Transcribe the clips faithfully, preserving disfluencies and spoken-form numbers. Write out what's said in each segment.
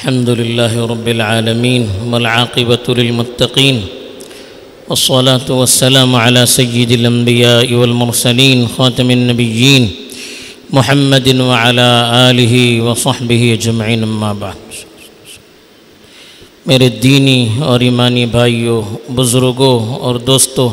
الحمد لله رب العالمين والعاقبة للمتقين والصلاة والسلام على سيد الأنبياء والمرسلين خاتم النبيين محمد وعلى آله وصحبه أجمعين اما بعد۔ میرے دینی اور ایمانی بھائیوں، بزرگوں اور دوستوں،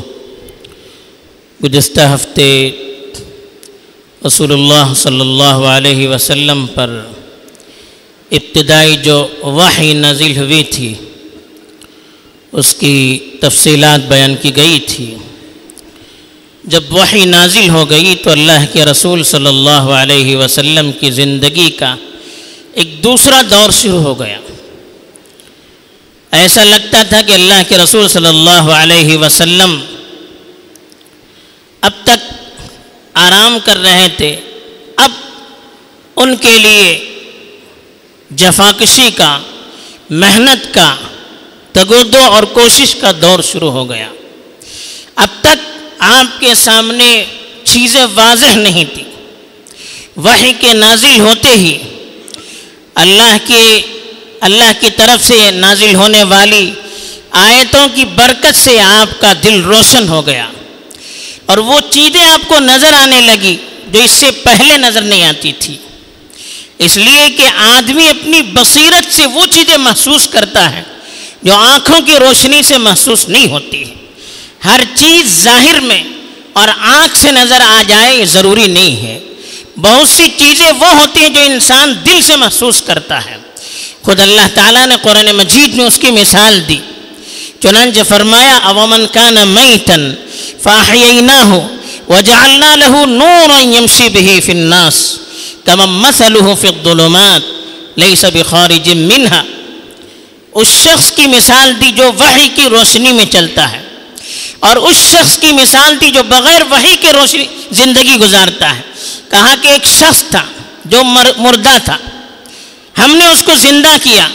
گزشتہ ہفتے رسول اللہ صلی اللہ علیہ وسلم پر ابتدائی جو وحی نازل ہوئی تھی اس کی تفصیلات بیان کی گئی تھی۔ جب وحی نازل ہو گئی تو اللہ کے رسول صلی اللہ علیہ وسلم کی زندگی کا ایک دوسرا دور شروع ہو گیا۔ ایسا لگتا تھا کہ اللہ کے رسول صلی اللہ علیہ وسلم اب تک آرام کر رہے تھے، اب ان کے لیے جفاکشی کا، محنت کا، تگودو اور کوشش کا دور شروع ہو گیا۔ اب تک آپ کے سامنے چیزیں واضح نہیں تھیں۔ وحی کے نازل ہوتے ہی اللہ کے اللہ کی طرف سے نازل ہونے والی آیتوں کی برکت سے آپ کا دل روشن ہو گیا اور وہ چیزیں آپ کو نظر آنے لگی جو اس سے پہلے نظر نہیں آتی تھی، اس لیے کہ آدمی اپنی بصیرت سے وہ چیزیں محسوس کرتا ہے جو آنکھوں کی روشنی سے محسوس نہیں ہوتی ہے۔ ہر چیز ظاہر میں اور آنکھ سے نظر آ جائے یہ ضروری نہیں ہے۔ بہت سی چیزیں وہ ہوتی ہیں جو انسان دل سے محسوس کرتا ہے۔ خود اللہ تعالیٰ نے قرآن مجید میں اس کی مثال دی، چنانچہ فرمایا اومن کان میتا فاحییناہ وجعلنا له نورا یمشی بہ فی الناس کمن مثلہ فی الظلمات لیس بخارج منہا۔ اس شخص کی مثال دی جو وحی کی روشنی میں چلتا ہے، اور اس شخص کی مثال دی جو بغیر وحی کے روشنی زندگی گزارتا ہے۔ کہا کہ ایک شخص تھا جو مردہ تھا، ہم نے اس کو زندہ کیا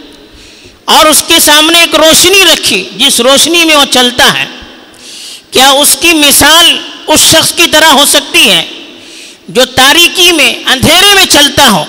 اور اس کے سامنے ایک روشنی رکھی جس روشنی میں وہ چلتا ہے۔ کیا اس کی مثال اس شخص کی طرح ہو سکتی ہے جو تاریکی میں، اندھیرے میں چلتا ہو،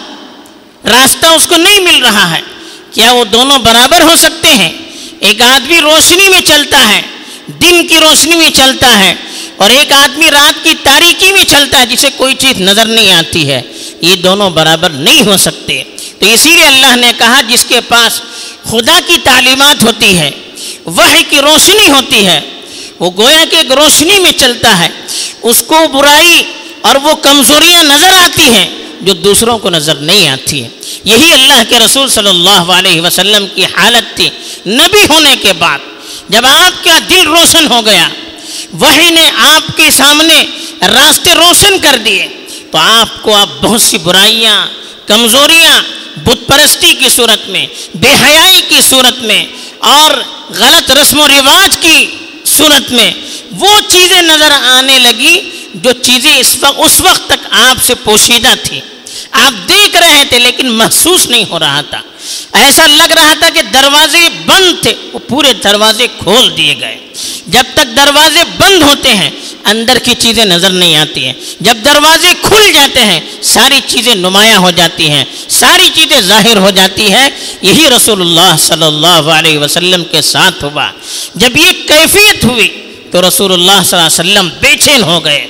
راستہ اس کو نہیں مل رہا ہے؟ کیا وہ دونوں برابر ہو سکتے ہیں؟ ایک آدمی روشنی میں چلتا ہے، دن کی روشنی میں چلتا ہے، اور ایک آدمی رات کی تاریکی میں چلتا ہے جسے کوئی چیز نظر نہیں آتی ہے۔ یہ دونوں برابر نہیں ہو سکتے۔ تو اسی لیے اللہ نے کہا جس کے پاس خدا کی تعلیمات ہوتی ہے، وحی کی روشنی ہوتی ہے، وہ گویا کہ ایک روشنی میں چلتا ہے، اس کو برائی اور وہ کمزوریاں نظر آتی ہیں جو دوسروں کو نظر نہیں آتی ہیں۔ یہی اللہ کے رسول صلی اللہ علیہ وسلم کی حالت تھی نبی ہونے کے بعد۔ جب آپ کا دل روشن ہو گیا، وحی نے آپ کے سامنے راستے روشن کر دیے، تو آپ کو اب بہت سی برائیاں، کمزوریاں، بت پرستی کی صورت میں، بے حیائی کی صورت میں، اور غلط رسم و رواج کی صورت میں وہ چیزیں نظر آنے لگی جو چیزیں اس وقت اس وقت تک آپ سے پوشیدہ تھی۔ آپ دیکھ رہے تھے لیکن محسوس نہیں ہو رہا تھا۔ ایسا لگ رہا تھا کہ دروازے بند تھے، وہ پورے دروازے کھول دیے گئے۔ جب تک دروازے بند ہوتے ہیں اندر کی چیزیں نظر نہیں آتی ہیں، جب دروازے کھل جاتے ہیں ساری چیزیں نمایاں ہو جاتی ہیں، ساری چیزیں ظاہر ہو جاتی ہیں۔ یہی رسول اللہ صلی اللہ علیہ وسلم کے ساتھ ہوا۔ جب یہ کیفیت ہوئی تو رسول اللہ صلی اللہ علیہ وسلم بے چین ہو گئے،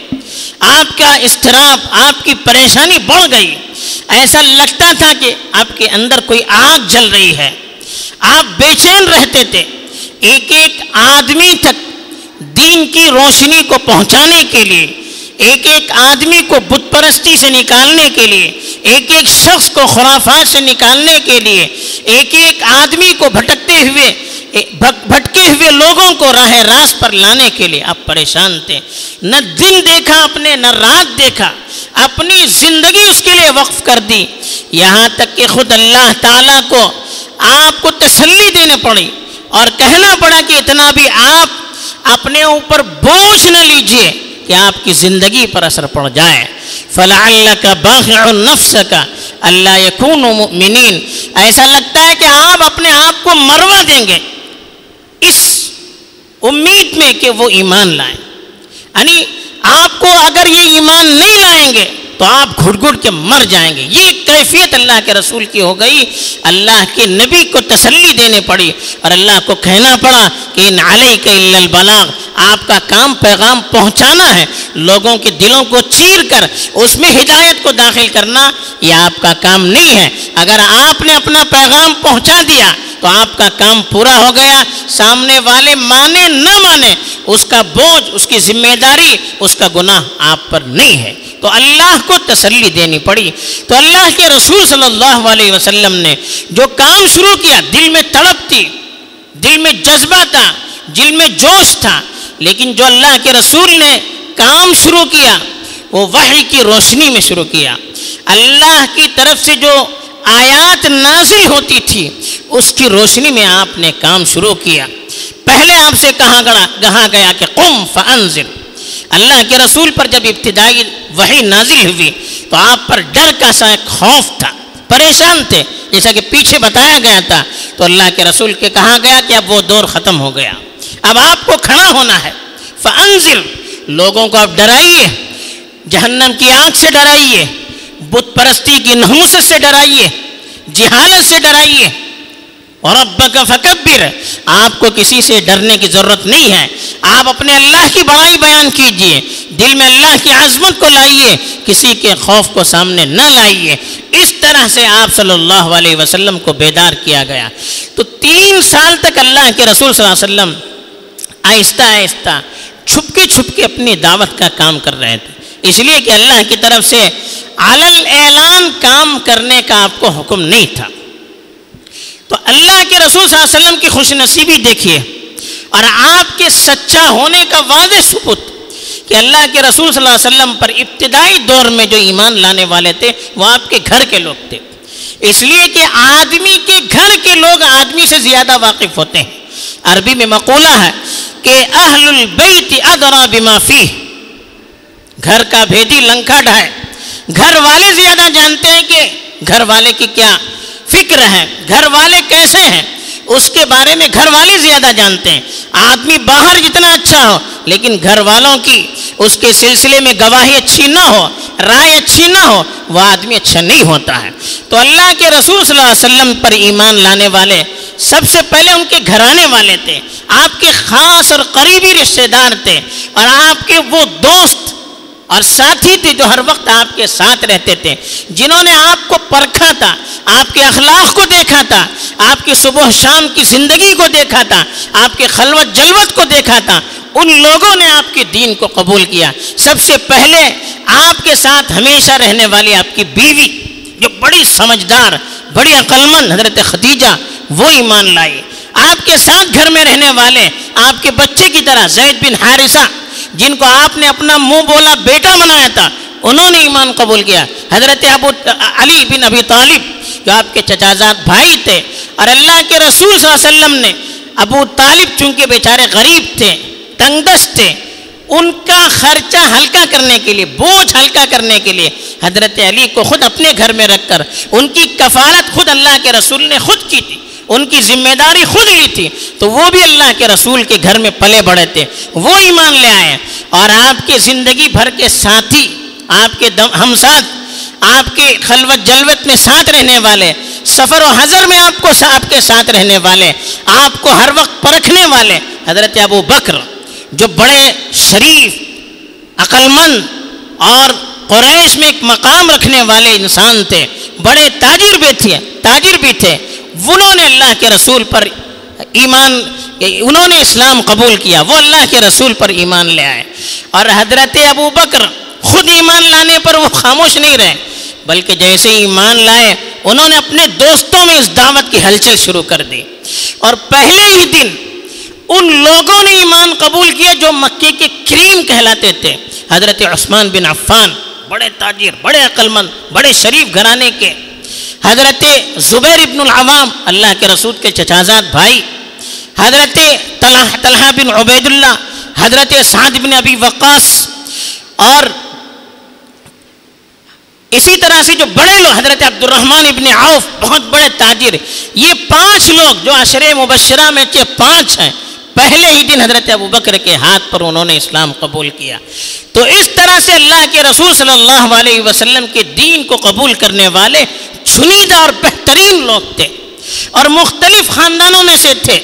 آپ کا اضطراب، آپ کی پریشانی بڑھ گئی۔ ایسا لگتا تھا کہ آپ کے اندر کوئی آگ جل رہی ہے، آپ بے چین رہتے تھے۔ ایک ایک آدمی تک دین کی روشنی کو پہنچانے کے لیے، ایک ایک آدمی کو بت پرستی سے نکالنے کے لیے، ایک ایک شخص کو خرافات سے نکالنے کے لیے، ایک ایک آدمی کو بھٹکتے ہوئے بھٹکے ہوئے لوگوں کو راہ راست پر لانے کے لیے آپ پریشان تھے۔ نہ دن دیکھا اپنے، نہ رات دیکھا، اپنی زندگی اس کے لیے وقف کر دی، یہاں تک کہ خود اللہ تعالیٰ کو آپ کو تسلی دینے پڑی اور کہنا پڑا کہ اتنا بھی آپ اپنے اوپر بوجھ نہ لیجئے کہ آپ کی زندگی پر اثر پڑ جائے۔ فَلَعَلَّكَ بَاخِعٌ نَفْسَكَ أَلَّا يَكُونُوا مُؤْمِنِينَ۔ ایسا لگتا ہے کہ آپ اپنے آپ کو مروا دیں گے اس امید میں کہ وہ ایمان لائیں، یعنی آپ کو اگر یہ ایمان نہیں لائیں گے تو آپ گھٹ گھٹ کے مر جائیں گے۔ یہ کیفیت اللہ کے رسول کی ہو گئی، اللہ کے نبی کو تسلی دینے پڑی اور اللہ کو کہنا پڑا کہ ان علیک الا البلاغ، آپ کا کام پیغام پہنچانا ہے، لوگوں کے دلوں کو چیر کر اس میں ہدایت کو داخل کرنا یہ آپ کا کام نہیں ہے۔ اگر آپ نے اپنا پیغام پہنچا دیا تو آپ کا کام پورا ہو گیا، سامنے والے مانے نہ مانے اس کا بوجھ، اس کی ذمہ داری، اس کا گناہ آپ پر نہیں ہے۔ تو اللہ کو تسلی دینی پڑی۔ تو اللہ کے رسول صلی اللہ علیہ وسلم نے جو کام شروع کیا، دل میں تڑپ تھی، دل میں جذبہ تھا، دل میں جوش تھا، لیکن جو اللہ کے رسول نے کام شروع کیا وہ وحی کی روشنی میں شروع کیا۔ اللہ کی طرف سے جو آیات نازل ہوتی تھی اس کی روشنی میں آپ نے کام شروع کیا۔ پہلے آپ سے کہا گیا کہا گیا کہ قم فانذر۔ اللہ کے رسول پر جب ابتدائی وحی نازل ہوئی تو آپ پر ڈر کا سا ایک خوف تھا، پریشان تھے، جیسا کہ پیچھے بتایا گیا تھا۔ تو اللہ کے رسول کے کہا گیا کہ اب وہ دور ختم ہو گیا، اب آپ کو کھڑا ہونا ہے۔ فانذر، لوگوں کو آپ ڈرائیے، جہنم کی آگ سے ڈرائیے، بت پرستی کی نحوست سے ڈرائیے، جہالت سے ڈرائیے۔ ربک فکبر، آپ کو کسی سے ڈرنے کی ضرورت نہیں ہے، آپ اپنے اللہ کی بڑائی بیان کیجئے، دل میں اللہ کی عظمت کو لائیے، کسی کے خوف کو سامنے نہ لائیے۔ اس طرح سے آپ صلی اللہ علیہ وسلم کو بیدار کیا گیا۔ تو تین سال تک اللہ کے رسول صلی اللہ علیہ وسلم آہستہ آہستہ چھپ کے چھپ کے اپنی دعوت کا کام کر رہے تھے، اس لیے کہ اللہ کی طرف سے علل اعلان کام کرنے کا آپ کو حکم نہیں تھا۔ تو اللہ کے رسول صلی اللہ علیہ وسلم کی خوش نصیبی دیکھیے اور آپ کے سچا ہونے کا واضح ثبوت کہ اللہ کے رسول صلی اللہ علیہ وسلم پر ابتدائی دور میں جو ایمان لانے والے تھے وہ آپ کے گھر کے لوگ تھے، اس لیے کہ آدمی کے گھر کے لوگ آدمی سے زیادہ واقف ہوتے ہیں۔ عربی میں مقولہ ہے کہ اہل البیت ادری بما فیہ، گھر کا بھیدی لنکا ڈھائے، گھر والے زیادہ جانتے ہیں کہ گھر والے کی کیا فکر ہے، گھر والے کیسے ہیں، اس کے بارے میں گھر والے زیادہ جانتے ہیں۔ آدمی باہر جتنا اچھا ہو لیکن گھر والوں کی اس کے سلسلے میں گواہی اچھی نہ ہو، رائے اچھی نہ ہو، وہ آدمی اچھا نہیں ہوتا ہے۔ تو اللہ کے رسول صلی اللہ علیہ وسلم پر ایمان لانے والے سب سے پہلے ان کے گھرانے والے تھے، آپ کے خاص اور قریبی رشتہ دار تھے، اور آپ کے وہ دوست اور ساتھی تھے جو ہر وقت آپ کے ساتھ رہتے تھے، جنہوں نے آپ کو پرکھا تھا، آپ کے اخلاق کو دیکھا تھا، آپ کی صبح شام کی زندگی کو دیکھا تھا، آپ کے خلوت جلوت کو دیکھا تھا۔ ان لوگوں نے آپ کے دین کو قبول کیا۔ سب سے پہلے آپ کے ساتھ ہمیشہ رہنے والی آپ کی بیوی جو بڑی سمجھدار، بڑی عقلمند حضرت خدیجہ، وہ ایمان لائی۔ آپ کے ساتھ گھر میں رہنے والے آپ کے بچے کی طرح زید بن حارثہ، جن کو آپ نے اپنا منہ بولا بیٹا بنایا تھا، انہوں نے ایمان قبول کیا۔ حضرت ابو علی بن ابی طالب جو آپ کے چچازاد بھائی تھے، اور اللہ کے رسول صلی اللہ علیہ وسلم نے ابو طالب چونکہ بیچارے غریب تھے، تنگ دست تھے، ان کا خرچہ ہلکا کرنے کے لیے، بوجھ ہلکا کرنے کے لیے حضرت علی کو خود اپنے گھر میں رکھ کر ان کی کفالت خود اللہ کے رسول نے خود کی تھی، ان کی ذمہ داری خود لی تھی۔ تو وہ بھی اللہ کے رسول کے گھر میں پلے بڑھے تھے، وہ ایمان لے آئے۔ اور آپ کے زندگی بھر کے ساتھی، آپ کے ہم ساتھ، آپ کے خلوت جلوت میں ساتھ رہنے والے، سفر و حضر میں آپ کو آپ کے ساتھ رہنے والے، آپ کو ہر وقت پرکھنے والے حضرت ابو بکر، جو بڑے شریف، عقلمند اور قریش میں ایک مقام رکھنے والے انسان تھے، بڑے تاجر بھی تھے تاجر بھی تھے انہوں نے اللہ کے رسول پر ایمان، انہوں نے اسلام قبول کیا، وہ اللہ کے رسول پر ایمان لے آئے۔ اور حضرت ابو بکر خود ایمان لانے پر وہ خاموش نہیں رہے، بلکہ جیسے ایمان لائے انہوں نے اپنے دوستوں میں اس دعوت کی ہلچل شروع کر دی، اور پہلے ہی دن ان لوگوں نے ایمان قبول کیا جو مکے کے کریم کہلاتے تھے۔ حضرت عثمان بن عفان، بڑے تاجر، بڑے عقلمند، بڑے شریف گھرانے کے، حضرت زبیر ابن العوام، اللہ کے رسول کے چچازاد بھائی، حضرت طلحہ بن عبید اللہ، حضرت سعد بن ابی وقاص، اور اسی طرح سے جو بڑے لوگ، حضرت عبد الرحمن ابن عوف، بہت بڑے تاجر، یہ پانچ لوگ جو عشرے مبشرہ میں کے پانچ ہیں، پہلے ہی دن حضرت ابوبکر کے ہاتھ پر انہوں نے اسلام قبول کیا۔ تو اس طرح سے اللہ کے رسول صلی اللہ علیہ وسلم کے دین کو قبول کرنے والے چنیدہ اور بہترین لوگ تھے، اور مختلف خاندانوں میں سے تھے۔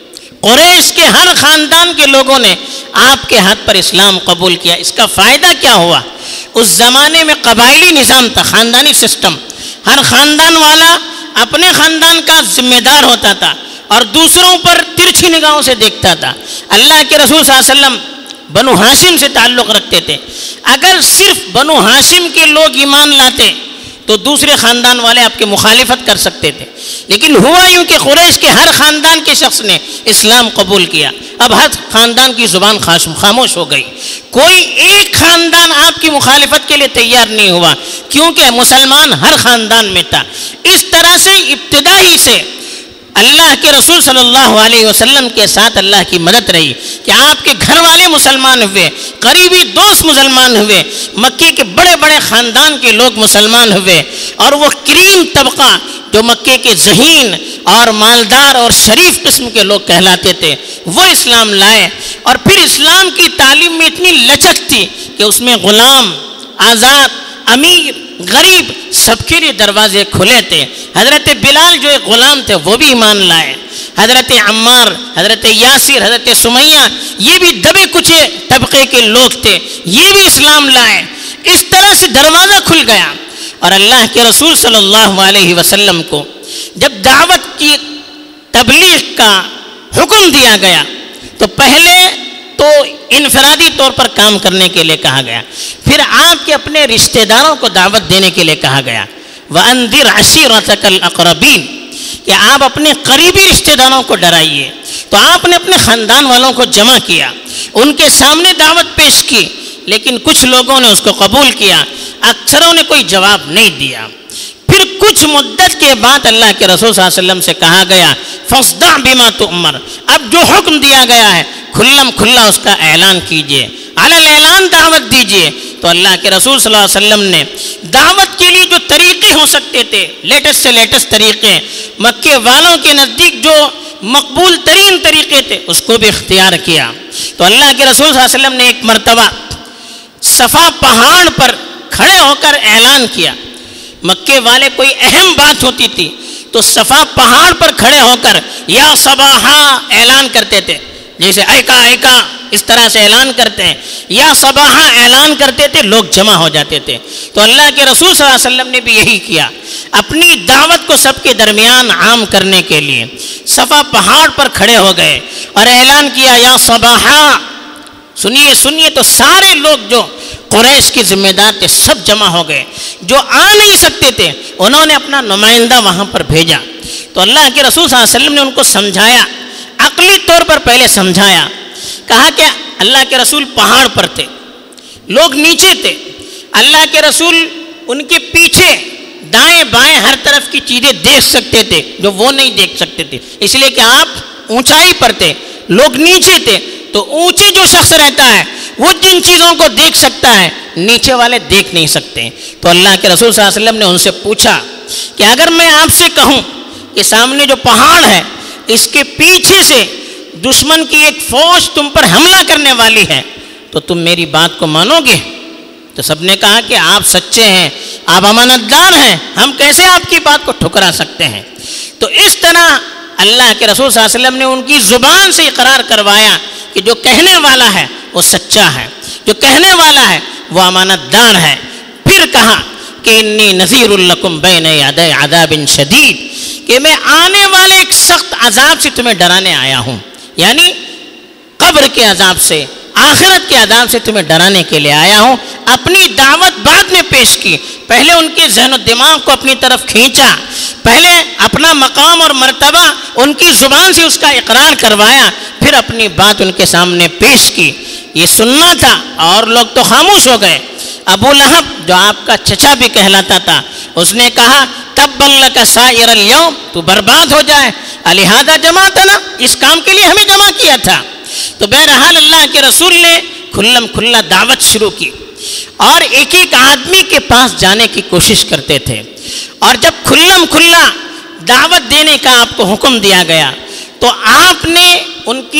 قریش کے ہر خاندان کے لوگوں نے آپ کے ہاتھ پر اسلام قبول کیا۔ اس کا فائدہ کیا ہوا؟ اس زمانے میں قبائلی نظام تھا، خاندانی سسٹم، ہر خاندان والا اپنے خاندان کا ذمہ دار ہوتا تھا اور دوسروں پر ترچھی نگاہوں سے دیکھتا تھا۔ اللہ کے رسول صلی اللہ علیہ وسلم بنو ہاشم سے تعلق رکھتے تھے، اگر صرف بنو ہاشم کے لوگ ایمان لاتے تو دوسرے خاندان والے آپ کی مخالفت کر سکتے تھے، لیکن ہوا یوں کہ قریش کے ہر خاندان کے شخص نے اسلام قبول کیا۔ اب ہر خاندان کی زبان خاموش ہو گئی، کوئی ایک خاندان آپ کی مخالفت کے لیے تیار نہیں ہوا، کیونکہ مسلمان ہر خاندان میں تھا۔ اس طرح سے ابتدائی سے اللہ کے رسول صلی اللہ علیہ وسلم کے ساتھ اللہ کی مدد رہی کہ آپ کے گھر والے مسلمان ہوئے، قریبی دوست مسلمان ہوئے، مکے کے بڑے بڑے خاندان کے لوگ مسلمان ہوئے، اور وہ کریم طبقہ جو مکے کے ذہین اور مالدار اور شریف قسم کے لوگ کہلاتے تھے وہ اسلام لائے۔ اور پھر اسلام کی تعلیم میں اتنی لچک تھی کہ اس میں غلام، آزاد، امیر، غریب سب کے لیے دروازے کھلے تھے۔ حضرت بلال جو ایک غلام تھے وہ بھی ایمان لائے، حضرت عمار، حضرت یاسر، حضرت سمیہ، یہ بھی دبے کچے طبقے کے لوگ تھے، یہ بھی اسلام لائے۔ اس طرح سے دروازہ کھل گیا، اور اللہ کے رسول صلی اللہ علیہ وسلم کو جب دعوت کی تبلیغ کا حکم دیا گیا تو پہلے تو انفرادی طور پر کام کرنے کے لیے کہا گیا، پھر آپ کے اپنے رشتہ داروں کو دعوت دینے کے لیے کہا گیا، وَأَنذِرْ عَشِيرَتَكَ الْأَقْرَبِينَ، کہ آپ اپنے قریبی رشتہ داروں کو ڈرائیے۔ تو آپ نے اپنے خاندان والوں کو جمع کیا، ان کے سامنے دعوت پیش کی، لیکن کچھ لوگوں نے اس کو قبول کیا، اکثروں نے کوئی جواب نہیں دیا۔ پھر کچھ مدت کے بعد اللہ کے رسول صلی اللہ علیہ وسلم سے کہا گیا فَاصْدَعْ بِمَا تُؤْمَرْ، اب جو حکم دیا گیا ہے کھلم کھلا اس کا اعلان کیجئے، علی الاعلان دعوت دیجئے۔ تو اللہ کے رسول صلی اللہ علیہ وسلم نے دعوت کے لیے جو طریقے ہو سکتے تھے، لیٹسٹ سے لیٹسٹ طریقے، مکے والوں کے نزدیک جو مقبول ترین طریقے تھے اس کو بھی اختیار کیا۔ تو اللہ کے رسول صلی اللہ علیہ وسلم نے ایک مرتبہ صفا پہاڑ پر کھڑے ہو کر اعلان کیا۔ مکے والے کوئی اہم بات ہوتی تھی تو صفا پہاڑ پر کھڑے ہو کر یا صباحا اعلان کرتے تھے، جیسے ایکا ایکا اس طرح سے اعلان کرتے ہیں، یا صباحا اعلان کرتے تھے، لوگ جمع ہو جاتے تھے۔ تو اللہ کے رسول صلی اللہ علیہ وسلم نے بھی یہی کیا، اپنی دعوت کو سب کے درمیان عام کرنے کے لیے صفا پہاڑ پر کھڑے ہو گئے اور اعلان کیا یا صباحا، سنیے سنیے۔ تو سارے لوگ جو قریش کے ذمہ دار تھے سب جمع ہو گئے، جو آ نہیں سکتے تھے انہوں نے اپنا نمائندہ وہاں پر بھیجا۔ تو اللہ کے رسول صلی اللہ علیہ وسلم نے ان کو سمجھایا، عقلی طور پر پہلے سمجھایا، کہا کہ اللہ کے رسول پہاڑ پر تھے، لوگ نیچے تھے، اللہ کے رسول ان کے پیچھے دائیں بائیں ہر طرف کی چیزیں دیکھ سکتے تھے جو وہ نہیں دیکھ سکتے تھے، اس لیے کہ آپ اونچائی پر تھے، لوگ نیچے تھے۔ تو اونچے جو شخص رہتا ہے وہ جن چیزوں کو دیکھ سکتا ہے نیچے والے دیکھ نہیں سکتے۔ تو اللہ کے رسول صلی اللہ علیہ وسلم نے ان سے پوچھا کہ اگر میں آپ سے کہوں کہ سامنے جو پہاڑ ہے اس کے پیچھے سے دشمن کی ایک فوج تم پر حملہ کرنے والی ہے تو تم میری بات کو مانو گے؟ تو سب نے کہا کہ آپ سچے ہیں، آپ امانت دار ہیں، ہم کیسے آپ کی بات کو ٹھکرا سکتے ہیں۔ تو اس طرح اللہ کے رسول صلی اللہ علیہ وسلم نے ان کی زبان سے اقرار کروایا کہ جو کہنے والا ہے وہ سچا ہے، جو کہنے والا ہے وہ امانت دار ہے۔ پھر کہا کہ انی نذیر لکم بین یدی عذاب شدید، کہ میں آنے والے ایک سخت عذاب سے تمہیں ڈرانے آیا ہوں، یعنی قبر کے عذاب سے، آخرت کے عذاب سے تمہیں ڈرانے کے لیے آیا ہوں۔ اپنی دعوت بعد میں پیش کی، پہلے ان کے ذہن و دماغ کو اپنی طرف کھینچا، پہلے اپنا مقام اور مرتبہ ان کی زبان سے اس کا اقرار کروایا، پھر اپنی بات ان کے سامنے پیش کی۔ یہ سننا تھا اور لوگ تو خاموش ہو گئے۔ ابو لہب جو آپ کا چچا بھی کہلاتا تھا اس نے کہا تب لک سائر الیوم، تو برباد ہو جائے، الہذا جماعتنا، اس کام کے لیے ہمیں جمع کیا تھا۔ تو بہرحال اللہ کے رسول نے کھلم کھلا دعوت شروع کی اور ایک ایک آدمی کے پاس جانے کی کوشش کرتے تھے، اور جب کھلم کھلا دعوت دینے کا آپ کو حکم دیا گیا تو آپ نے ان کی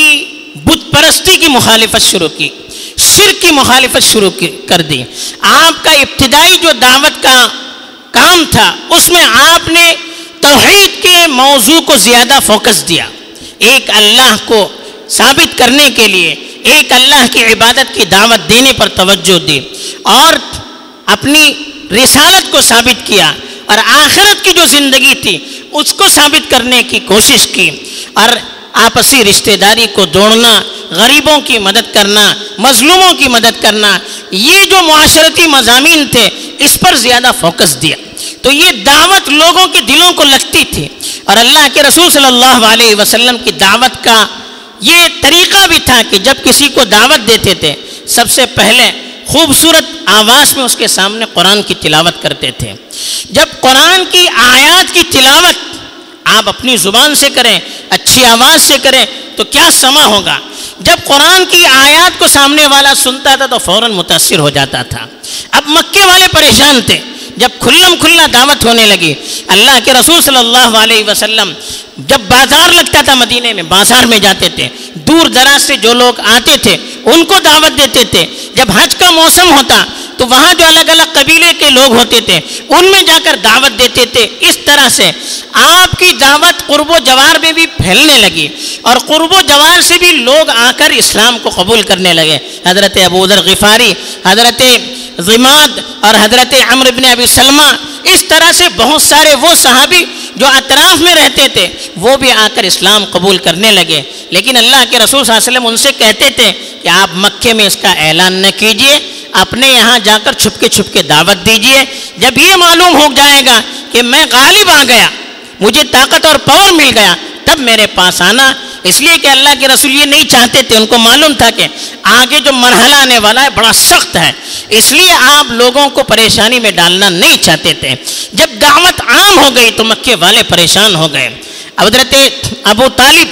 بت پرستی کی مخالفت شروع کی، شرک کی مخالفت شروع کی کر دی۔ آپ کا ابتدائی جو دعوت کا کام تھا اس میں آپ نے توحید کے موضوع کو زیادہ فوکس دیا، ایک اللہ کو ثابت کرنے کے لیے ایک اللہ کی عبادت کی دعوت دینے پر توجہ دی، اور اپنی رسالت کو ثابت کیا، اور آخرت کی جو زندگی تھی اس کو ثابت کرنے کی کوشش کی، اور آپسی رشتہ داری کو دوڑنا، غریبوں کی مدد کرنا، مظلوموں کی مدد کرنا، یہ جو معاشرتی مضامین تھے اس پر زیادہ فوکس دیا۔ تو یہ دعوت لوگوں کے دلوں کو لگتی تھی، اور اللہ کے رسول صلی اللہ علیہ وسلم کی دعوت کا یہ طریقہ بھی تھا کہ جب کسی کو دعوت دیتے تھے سب سے پہلے خوبصورت آواز میں اس کے سامنے قرآن کی تلاوت کرتے تھے۔ جب قرآن کی آیات کی تلاوت آپ اپنی زبان سے کریں، اچھی آواز سے کریں تو کیا سما ہوگا۔ جب قرآن کی آیات کو سامنے والا سنتا تھا تو فوراً متاثر ہو جاتا تھا۔ اب مکے والے پریشان تھے، جب کھلم کھلا دعوت ہونے لگی، اللہ کے رسول صلی اللہ علیہ وسلم جب بازار لگتا تھا مدینے میں، بازار میں جاتے تھے، دور دراز سے جو لوگ آتے تھے ان کو دعوت دیتے تھے۔ جب حج کا موسم ہوتا تو وہاں جو الگ الگ قبیلے کے لوگ ہوتے تھے ان میں جا کر دعوت دیتے تھے۔ اس طرح سے آپ کی دعوت قرب و جوار میں بھی پھیلنے لگی، اور قرب و جوار سے بھی لوگ آ کر اسلام کو قبول کرنے لگے۔ حضرت ابو ذر غفاری، حضرت ضماد اور حضرت عمرو بن ابی سلمہ، اس طرح سے بہت سارے وہ صحابی جو اطراف میں رہتے تھے وہ بھی آ کر اسلام قبول کرنے لگے۔ لیکن اللہ کے رسول صلی اللہ علیہ وسلم ان سے کہتے تھے کہ آپ مکے میں اس کا اعلان نہ کیجئے، اپنے یہاں جا کر چھپ کے چھپ کے دعوت دیجئے۔ جب یہ معلوم ہو جائے گا کہ میں غالب آ گیا، مجھے طاقت اور پاور مل گیا، تب میرے پاس آنا۔ اس لیے کہ اللہ کے رسول یہ نہیں چاہتے تھے، ان کو معلوم تھا کہ آگے جو مرحلہ آنے والا ہے بڑا سخت ہے، اس لیے آپ لوگوں کو پریشانی میں ڈالنا نہیں چاہتے تھے۔ جب دعوت عام ہو گئی تو مکے والے پریشان ہو گئے۔ حضرت ابو طالب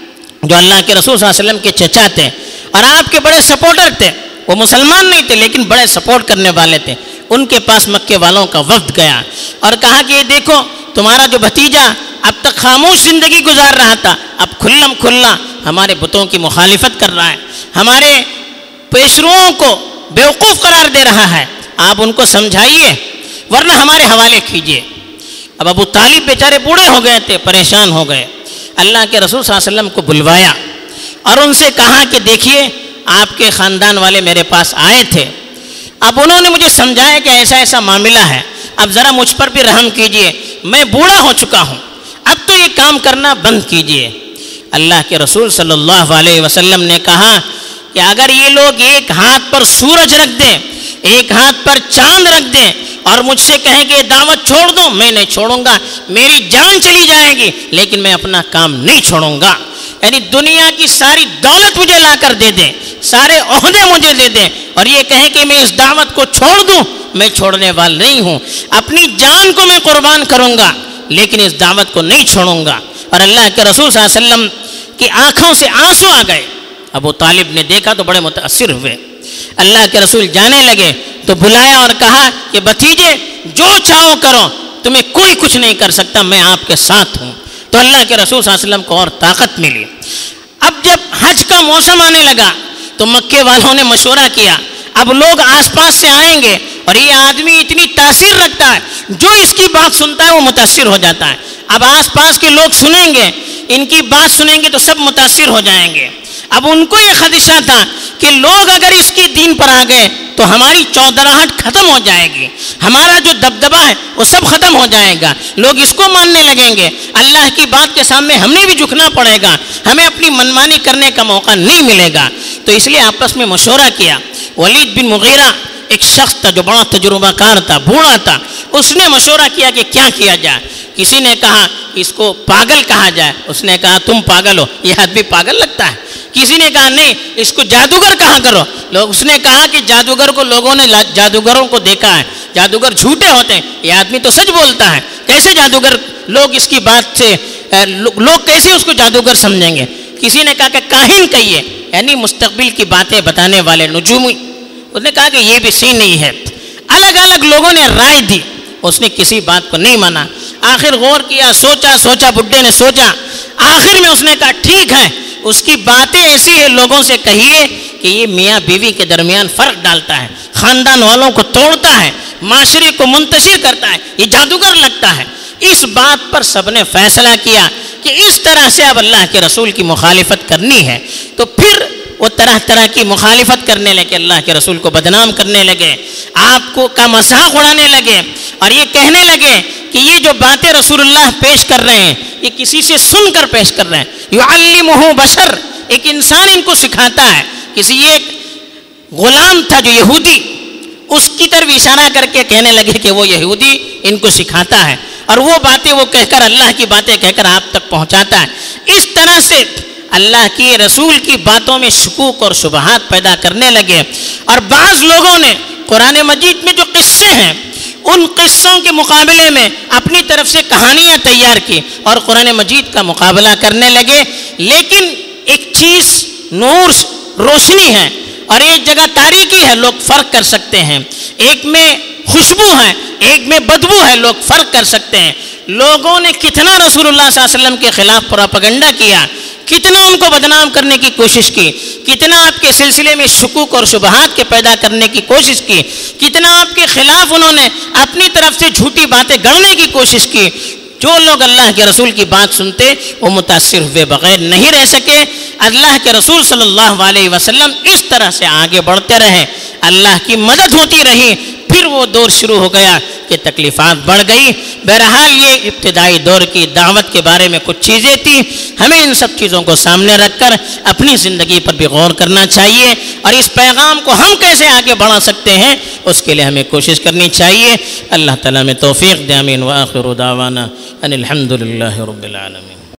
جو اللہ کے رسول صلی اللہ علیہ وسلم کے چچا تھے اور آپ کے بڑے سپورٹر تھے، وہ مسلمان نہیں تھے لیکن بڑے سپورٹ کرنے والے تھے، ان کے پاس مکے والوں کا وفد گیا اور کہا کہ یہ دیکھو تمہارا جو بھتیجا اب تک خاموش زندگی گزار رہا تھا، اب کھلم کھلا ہمارے بتوں کی مخالفت کر رہا ہے، ہمارے پیشروؤں کو بیوقوف قرار دے رہا ہے، آپ ان کو سمجھائیے ورنہ ہمارے حوالے کیجیے۔ اب ابو طالب بیچارے بوڑھے ہو گئے تھے، پریشان ہو گئے۔ اللہ کے رسول صلی اللہ علیہ وسلم کو بلوایا اور ان سے کہا کہ دیکھیے آپ کے خاندان والے میرے پاس آئے تھے، اب انہوں نے مجھے سمجھایا کہ ایسا ایسا معاملہ ہے، اب ذرا مجھ پر بھی رحم کیجئے، میں بوڑھا ہو چکا ہوں، اب تو یہ کام کرنا بند کیجئے۔ اللہ کے رسول صلی اللہ علیہ وسلم نے کہا کہ اگر یہ لوگ ایک ہاتھ پر سورج رکھ دیں، ایک ہاتھ پر چاند رکھ دیں اور مجھ سے کہیں کہ یہ دعوت چھوڑ دو، میں نہیں چھوڑوں گا، میری جان چلی جائے گی لیکن میں اپنا کام نہیں چھوڑوں گا۔ یعنی دنیا کی ساری دولت مجھے لا کر دے دیں، سارے عہدے مجھے دے دیں اور یہ کہیں کہ میں اس دعوت کو چھوڑ دوں، میں چھوڑنے والا نہیں ہوں، اپنی جان کو میں قربان کروں گا لیکن اس دعوت کو نہیں چھوڑوں گا۔ اور اللہ کے رسول صلی اللہ علیہ وسلم کی آنکھوں سے آنسو آ گئے۔ ابو طالب نے دیکھا تو بڑے متاثر ہوئے۔ اللہ کے رسول جانے لگے تو بلایا اور کہا کہ بھتیجے جو چاہو کرو، تمہیں کوئی کچھ نہیں کر سکتا، میں آپ کے ساتھ ہوں۔ تو اللہ کے رسول صلی اللہ علیہ وسلم کو اور طاقت ملی۔ اب جب حج کا موسم آنے لگا تو مکے والوں نے مشورہ کیا اب لوگ آس پاس سے آئیں گے اور یہ آدمی اتنی تاثیر رکھتا ہے، جو اس کی بات سنتا ہے وہ متاثر ہو جاتا ہے، اب آس پاس کے لوگ سنیں گے، ان کی بات سنیں گے تو سب متاثر ہو جائیں گے۔ اب ان کو یہ خدشہ تھا کہ لوگ اگر اس کی دین پر آ گئے تو ہماری چودراہٹ ختم ہو جائے گی، ہمارا جو دبدبا ہے وہ سب ختم ہو جائے گا، لوگ اس کو ماننے لگیں گے، اللہ کی بات کے سامنے ہمیں بھی جھکنا پڑے گا، ہمیں اپنی منمانی کرنے کا موقع نہیں ملے گا۔ تو اس لیے آپس میں مشورہ کیا۔ ولید بن مغیرہ ایک شخص تھا جو بڑا تجربہ کار تھا، بوڑھا تھا، اس نے مشورہ کیا کہ کیا کیا جائے۔ کسی نے کہا اس کو پاگل کہا جائے، اس نے کہا تم پاگل ہو، یہ آدمی پاگل لگتا ہے۔ کسی نے کہا نہیں اس کو جادوگر کہا کرو، لوگ اس نے کہا کہ جادوگر کو لوگوں نے جادوگروں کو دیکھا ہے، جادوگر جھوٹے ہوتے ہیں، یہ آدمی تو سچ بولتا ہے، کیسے جادوگر، لوگ اس کی بات سے لوگ کیسے اس کو جادوگر سمجھیں گے۔ کسی نے کہا کہ کاہن کہیے، یعنی مستقبل کی باتیں بتانے والے نجومی، اس نے کہا کہ یہ بھی صحیح نہیں ہے۔ الگ الگ لوگوں نے رائے دی، اس نے کسی بات کو نہیں مانا، آخر غور کیا، سوچا سوچا بڈھے نے سوچا، آخر میں اس نے کہا ٹھیک ہے اس کی باتیں ایسی ہیں لوگوں سے کہیے کہ یہ میاں بیوی کے درمیان فرق ڈالتا ہے، خاندان والوں کو توڑتا ہے، معاشرے کو منتشر کرتا ہے، یہ جادوگر لگتا ہے۔ اس بات پر سب نے فیصلہ کیا کہ اس طرح سے اب اللہ کے رسول کی مخالفت کرنی ہے، تو پھر وہ طرح طرح کی مخالفت کرنے لگے، اللہ کے رسول کو بدنام کرنے لگے، آپ کو کا مذاق اڑانے لگے، اور یہ کہنے لگے کہ یہ جو باتیں رسول اللہ پیش کر رہے ہیں یہ کسی سے سن کر پیش کر رہے ہیں۔ یعلمہ بشر، ایک انسان ان کو سکھاتا ہے، کسی ایک غلام تھا جو یہودی، اس کی طرف اشارہ کر کے کہنے لگے کہ وہ یہودی ان کو سکھاتا ہے، اور وہ باتیں وہ کہہ کر اللہ کی باتیں کہہ کر آپ تک پہنچاتا ہے۔ اس طرح سے اللہ کی رسول کی باتوں میں شکوک اور شبہات پیدا کرنے لگے، اور بعض لوگوں نے قرآن مجید میں جو قصے ہیں ان قصوں کے مقابلے میں اپنی طرف سے کہانیاں تیار کی اور قرآن مجید کا مقابلہ کرنے لگے۔ لیکن ایک چیز نور روشنی ہے اور ایک جگہ تاریکی ہے، لوگ فرق کر سکتے ہیں، ایک میں خوشبو ہے ایک میں بدبو ہے، لوگ فرق کر سکتے ہیں۔ لوگوں نے کتنا رسول اللہ صلی اللہ علیہ وسلم کے خلاف پروپیگنڈا کیا، کتنا ان کو بدنام کرنے کی کوشش کی، کتنا آپ کے سلسلے میں شکوک اور شبہات کے پیدا کرنے کی کوشش کی، کتنا آپ کے خلاف انہوں نے اپنی طرف سے جھوٹی باتیں گڑھنے کی کوشش کی۔ جو لوگ اللہ کے رسول کی بات سنتے وہ متاثر ہوئے بغیر نہیں رہ سکے۔ اللہ کے رسول صلی اللہ علیہ وسلم اس طرح سے آگے بڑھتے رہے، اللہ کی مدد ہوتی رہی۔ پھر وہ دور شروع ہو گیا کہ تکلیفات بڑھ گئی۔ بہرحال یہ ابتدائی دور کی دعوت کے بارے میں کچھ چیزیں تھیں، ہمیں ان سب چیزوں کو سامنے رکھ کر اپنی زندگی پر بھی غور کرنا چاہیے، اور اس پیغام کو ہم کیسے آگے بڑھا سکتے ہیں اس کے لیے ہمیں کوشش کرنی چاہیے۔ اللہ تعالیٰ میں توفیق دے، آمین۔ وآخر دعوانا ان الحمد للہ رب العالمین۔